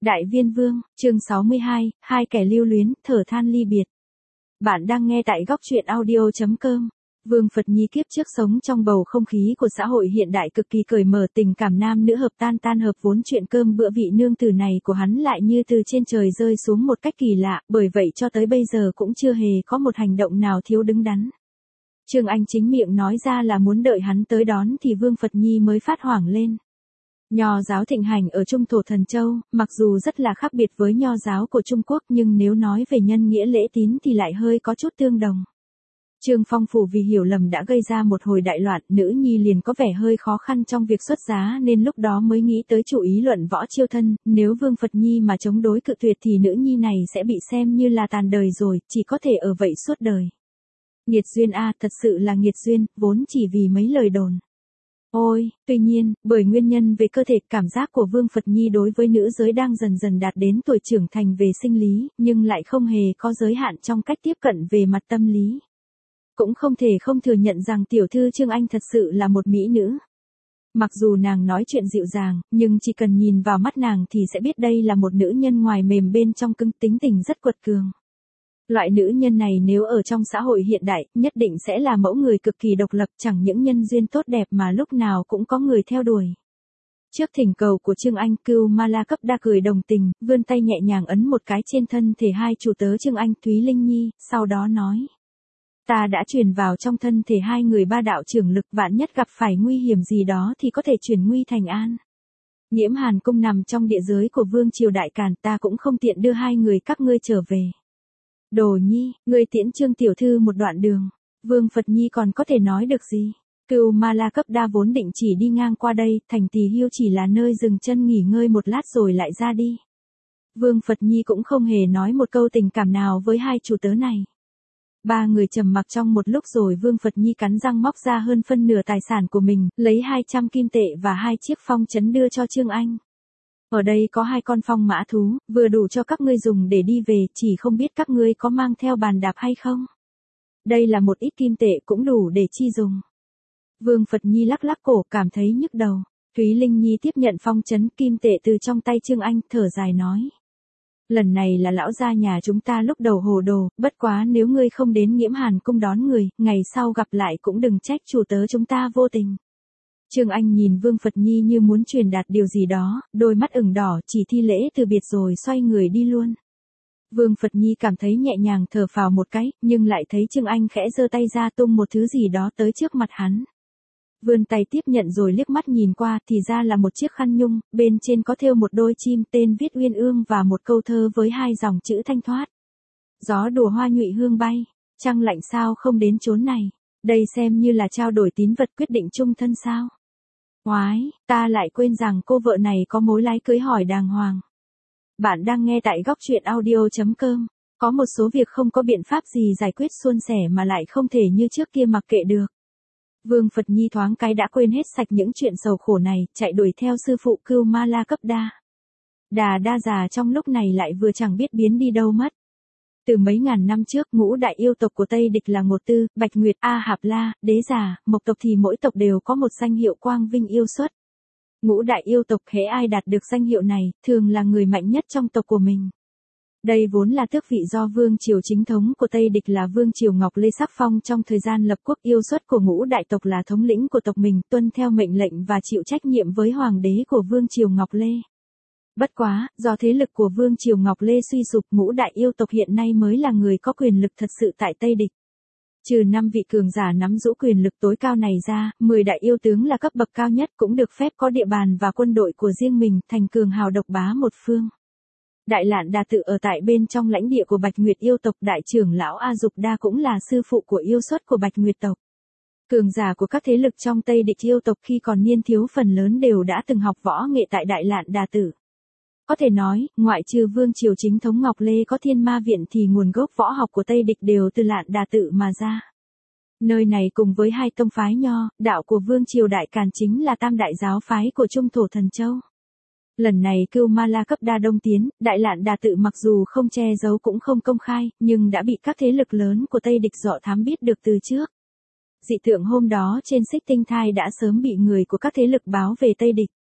Đại Viên Vương, chương 62, hai kẻ lưu luyến, thở than ly biệt. Bạn đang nghe tại góc truyện audio.com. Vương Phật Nhi kiếp trước sống trong bầu không khí của xã hội hiện đại cực kỳ cởi mở, tình cảm nam nữ hợp tan hợp, vốn chuyện cơm bữa vị nương tử này của hắn lại như từ trên trời rơi xuống một cách kỳ lạ, bởi vậy cho tới bây giờ cũng chưa hề có một hành động nào thiếu đứng đắn. Trương Anh chính miệng nói ra là muốn đợi hắn tới đón thì Vương Phật Nhi mới phát hoảng lên. Nho giáo thịnh hành ở Trung thổ Thần Châu, mặc dù rất là khác biệt với nho giáo của Trung Quốc, nhưng nếu nói về nhân nghĩa lễ tín thì lại hơi có chút tương đồng. Trương Phong Phủ vì hiểu lầm đã gây ra một hồi đại loạn, nữ nhi liền có vẻ hơi khó khăn trong việc xuất giá nên lúc đó mới nghĩ tới chủ ý luận võ chiêu thân, nếu Vương Phật Nhi mà chống đối cự tuyệt thì nữ nhi này sẽ bị xem như là tàn đời rồi, chỉ có thể ở vậy suốt đời. Nghiệt duyên a, thật sự là nghiệt duyên, vốn chỉ vì mấy lời đồn. Ôi, tuy nhiên, bởi nguyên nhân về cơ thể, cảm giác của Vương Phật Nhi đối với nữ giới đang dần dần đạt đến tuổi trưởng thành về sinh lý, nhưng lại không hề có giới hạn trong cách tiếp cận về mặt tâm lý. Cũng không thể không thừa nhận rằng tiểu thư Trương Anh thật sự là một mỹ nữ. Mặc dù nàng nói chuyện dịu dàng, nhưng chỉ cần nhìn vào mắt nàng thì sẽ biết đây là một nữ nhân ngoài mềm bên trong cứng, tính tình rất quật cường. Loại nữ nhân này nếu ở trong xã hội hiện đại, nhất định sẽ là mẫu người cực kỳ độc lập, chẳng những nhân duyên tốt đẹp mà lúc nào cũng có người theo đuổi. Trước thỉnh cầu của Trương Anh, Cưu Ma La Cấp Đa cười đồng tình, vươn tay nhẹ nhàng ấn một cái trên thân thể hai chủ tớ Trương Anh, Thúy Linh Nhi, sau đó nói. Ta đã truyền vào trong thân thể hai người ba đạo trưởng lực, vạn nhất gặp phải nguy hiểm gì đó thì có thể chuyển nguy thành an. Nhiễm Hàn Cung nằm trong địa giới của Vương Triều Đại Càn, ta cũng không tiện đưa hai người các ngươi trở về. Đồ Nhi, ngươi tiễn Trương tiểu thư một đoạn đường. Vương Phật Nhi còn có thể nói được gì? Cưu Ma La Cấp Đa vốn định chỉ đi ngang qua đây, thành Tỳ Hiêu chỉ là nơi dừng chân nghỉ ngơi một lát rồi lại ra đi. Vương Phật Nhi cũng không hề nói một câu tình cảm nào với hai chủ tớ này. Ba người trầm mặc trong một lúc rồi Vương Phật Nhi cắn răng móc ra hơn phân nửa tài sản của mình, lấy 200 kim tệ và 2 chiếc phong trấn đưa cho Trương Anh. Ở đây có 2 con phong mã thú, vừa đủ cho các ngươi dùng để đi về, chỉ không biết các ngươi có mang theo bàn đạp hay không. Đây là một ít kim tệ cũng đủ để chi dùng. Vương Phật Nhi lắc lắc cổ cảm thấy nhức đầu. Thúy Linh Nhi tiếp nhận phong trấn kim tệ từ trong tay Trương Anh, thở dài nói. Lần này là lão gia nhà chúng ta lúc đầu hồ đồ, bất quá nếu ngươi không đến Nhiễm Hàn Cung đón người, ngày sau gặp lại cũng đừng trách chủ tớ chúng ta vô tình. Trương Anh nhìn Vương Phật Nhi như muốn truyền đạt điều gì đó, đôi mắt ửng đỏ, chỉ thi lễ từ biệt rồi xoay người đi luôn. Vương Phật Nhi cảm thấy nhẹ nhàng thở phào một cái, nhưng lại thấy Trương Anh khẽ giơ tay ra tung một thứ gì đó tới trước mặt hắn. Vươn tay tiếp nhận rồi liếc mắt nhìn qua thì ra là một chiếc khăn nhung, bên trên có thêu một đôi chim tên viết uyên ương và một câu thơ với 2 dòng chữ thanh thoát. Gió đùa hoa nhụy hương bay, trăng lạnh sao không đến chốn này, đây xem như là trao đổi tín vật quyết định chung thân sao. Oái, ta lại quên rằng cô vợ này có mối lái cưới hỏi đàng hoàng. Bạn đang nghe tại góc truyện audio.com, có một số việc không có biện pháp gì giải quyết suôn sẻ mà lại không thể như trước kia mặc kệ được. Vương Phật Nhi thoáng cái đã quên hết sạch những chuyện sầu khổ này, chạy đuổi theo sư phụ Cưu Ma La Cấp Đa. Đa già trong lúc này lại vừa chẳng biết biến đi đâu mất. Từ mấy ngàn năm trước, ngũ đại yêu tộc của Tây Địch là Ngột Tư, Bạch Nguyệt, A Hạp La, Đế Già, Mộc tộc thì mỗi tộc đều có một danh hiệu quang vinh yêu xuất. Ngũ đại yêu tộc hễ ai đạt được danh hiệu này, thường là người mạnh nhất trong tộc của mình. Đây vốn là tước vị do Vương Triều chính thống của Tây Địch là Vương Triều Ngọc Lê sắc phong trong thời gian lập quốc, yêu xuất của ngũ đại tộc là thống lĩnh của tộc mình, tuân theo mệnh lệnh và chịu trách nhiệm với hoàng đế của Vương Triều Ngọc Lê. Bất quá, do thế lực của Vương Triều Ngọc Lê suy sụp, ngũ đại yêu tộc hiện nay mới là người có quyền lực thật sự tại Tây Địch. Trừ 5 vị cường giả nắm giữ quyền lực tối cao này ra, 10 đại yêu tướng là cấp bậc cao nhất cũng được phép có địa bàn và quân đội của riêng mình, thành cường hào độc bá một phương. Đại Lạn Đà tự ở tại bên trong lãnh địa của Bạch Nguyệt yêu tộc, đại trưởng lão A Dục Đa cũng là sư phụ của yêu xuất của Bạch Nguyệt tộc. Cường giả của các thế lực trong Tây Địch yêu tộc khi còn niên thiếu phần lớn đều đã từng học võ nghệ tại Đại Lạn Đà tự. Có thể nói, ngoại trừ Vương Triều chính thống Ngọc Lê có Thiên Ma Viện thì nguồn gốc võ học của Tây Địch đều từ Lạn Đà tự mà ra. Nơi này cùng với 2 tông phái nho, đạo của Vương Triều Đại Càn chính là tam đại giáo phái của Trung thổ Thần Châu. Lần này Cưu Ma La Cấp Đa đông tiến, Đại Lạn Đà tự mặc dù không che giấu cũng không công khai, nhưng đã bị các thế lực lớn của Tây Địch dọ thám biết được từ trước. Dị tượng hôm đó trên Xích Tinh Thai đã sớm bị người của các thế lực báo về Tây Địch.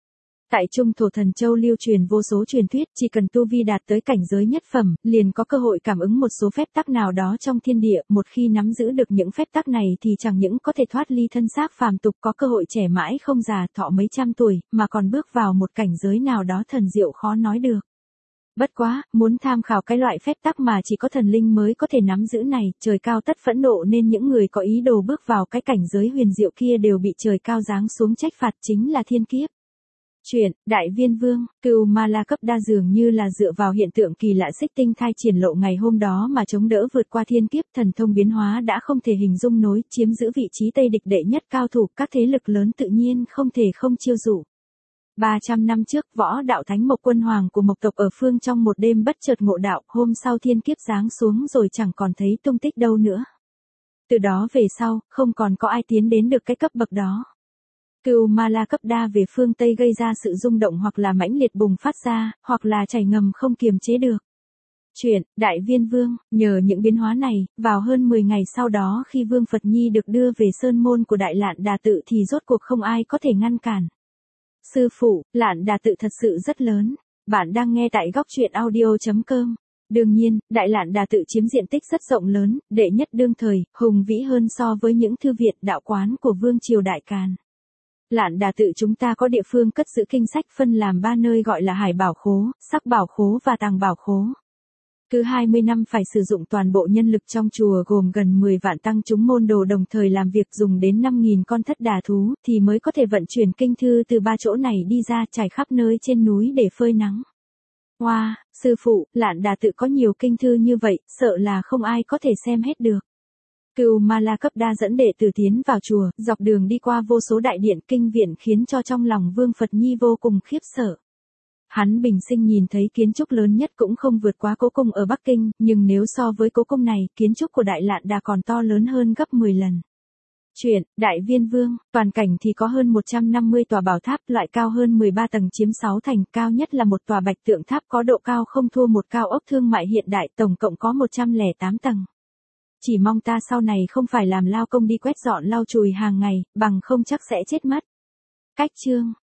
Tại Trung Thổ Thần Châu lưu truyền vô số truyền thuyết, chỉ cần tu vi đạt tới cảnh giới nhất phẩm, liền có cơ hội cảm ứng một số phép tắc nào đó trong thiên địa, một khi nắm giữ được những phép tắc này thì chẳng những có thể thoát ly thân xác phàm tục, có cơ hội trẻ mãi không già, thọ mấy trăm tuổi, mà còn bước vào một cảnh giới nào đó thần diệu khó nói được. Bất quá, muốn tham khảo cái loại phép tắc mà chỉ có thần linh mới có thể nắm giữ này, trời cao tất phẫn nộ nên những người có ý đồ bước vào cái cảnh giới huyền diệu kia đều bị trời cao giáng xuống trách phạt, chính là thiên kiếp. Chuyện, Đại Viên Vương, Cửu Ma La cấp đa dường như là dựa vào hiện tượng kỳ lạ xích tinh thai triển lộ ngày hôm đó mà chống đỡ vượt qua thiên kiếp, thần thông biến hóa đã không thể hình dung nối, chiếm giữ vị trí Tây địch đệ nhất cao thủ, các thế lực lớn tự nhiên không thể không chiêu dụ. 300 năm trước, võ đạo thánh Mộc Quân Hoàng của Mộc tộc ở phương trong một đêm bất chợt ngộ đạo, hôm sau thiên kiếp giáng xuống rồi chẳng còn thấy tung tích đâu nữa. Từ đó về sau, không còn có ai tiến đến được cái cấp bậc đó. Cửu Ma La cấp đa về phương Tây gây ra sự rung động hoặc là mãnh liệt bùng phát ra, hoặc là chảy ngầm không kiềm chế được. Chuyện, Đại Viên Vương, nhờ những biến hóa này, vào hơn 10 ngày sau đó khi Vương Phật Nhi được đưa về sơn môn của Đại Lạn Đà Tự thì rốt cuộc không ai có thể ngăn cản. Sư phụ, Lạn Đà Tự thật sự rất lớn. Bạn đang nghe tại góc truyện audio.com. Đương nhiên, Đại Lạn Đà Tự chiếm diện tích rất rộng lớn, đệ nhất đương thời, hùng vĩ hơn so với những thư viện đạo quán của Vương triều Đại Càn. Lạn Đà Tự chúng ta có địa phương cất giữ kinh sách phân làm 3 nơi gọi là Hải Bảo Khố, Sắc Bảo Khố và Tàng Bảo Khố. Cứ 20 năm phải sử dụng toàn bộ nhân lực trong chùa gồm gần 10 vạn tăng chúng môn đồ đồng thời làm việc dùng đến 5.000 con thất đà thú thì mới có thể vận chuyển kinh thư từ 3 chỗ này đi ra trải khắp nơi trên núi để phơi nắng. Wow, sư phụ, Lạn Đà Tự có nhiều kinh thư như vậy, sợ là không ai có thể xem hết được. Cửu Ma La cấp đa dẫn đệ tử tiến vào chùa, dọc đường đi qua vô số đại điện kinh viện khiến cho trong lòng Vương Phật Nhi vô cùng khiếp sợ. Hắn bình sinh nhìn thấy kiến trúc lớn nhất cũng không vượt quá cố cung ở Bắc Kinh, nhưng nếu so với cố cung này, kiến trúc của Đại Lạn Đà còn to lớn hơn gấp 10 lần. Chuyện, Đại Viên Vương, toàn cảnh thì có hơn 150 tòa bảo tháp, loại cao hơn 13 tầng chiếm 6 thành, cao nhất là một tòa bạch tượng tháp có độ cao không thua một cao ốc thương mại hiện đại, tổng cộng có 108 tầng. Chỉ mong ta sau này không phải làm lao công đi quét dọn lau chùi hàng ngày, bằng không chắc sẽ chết mất. Cách chương,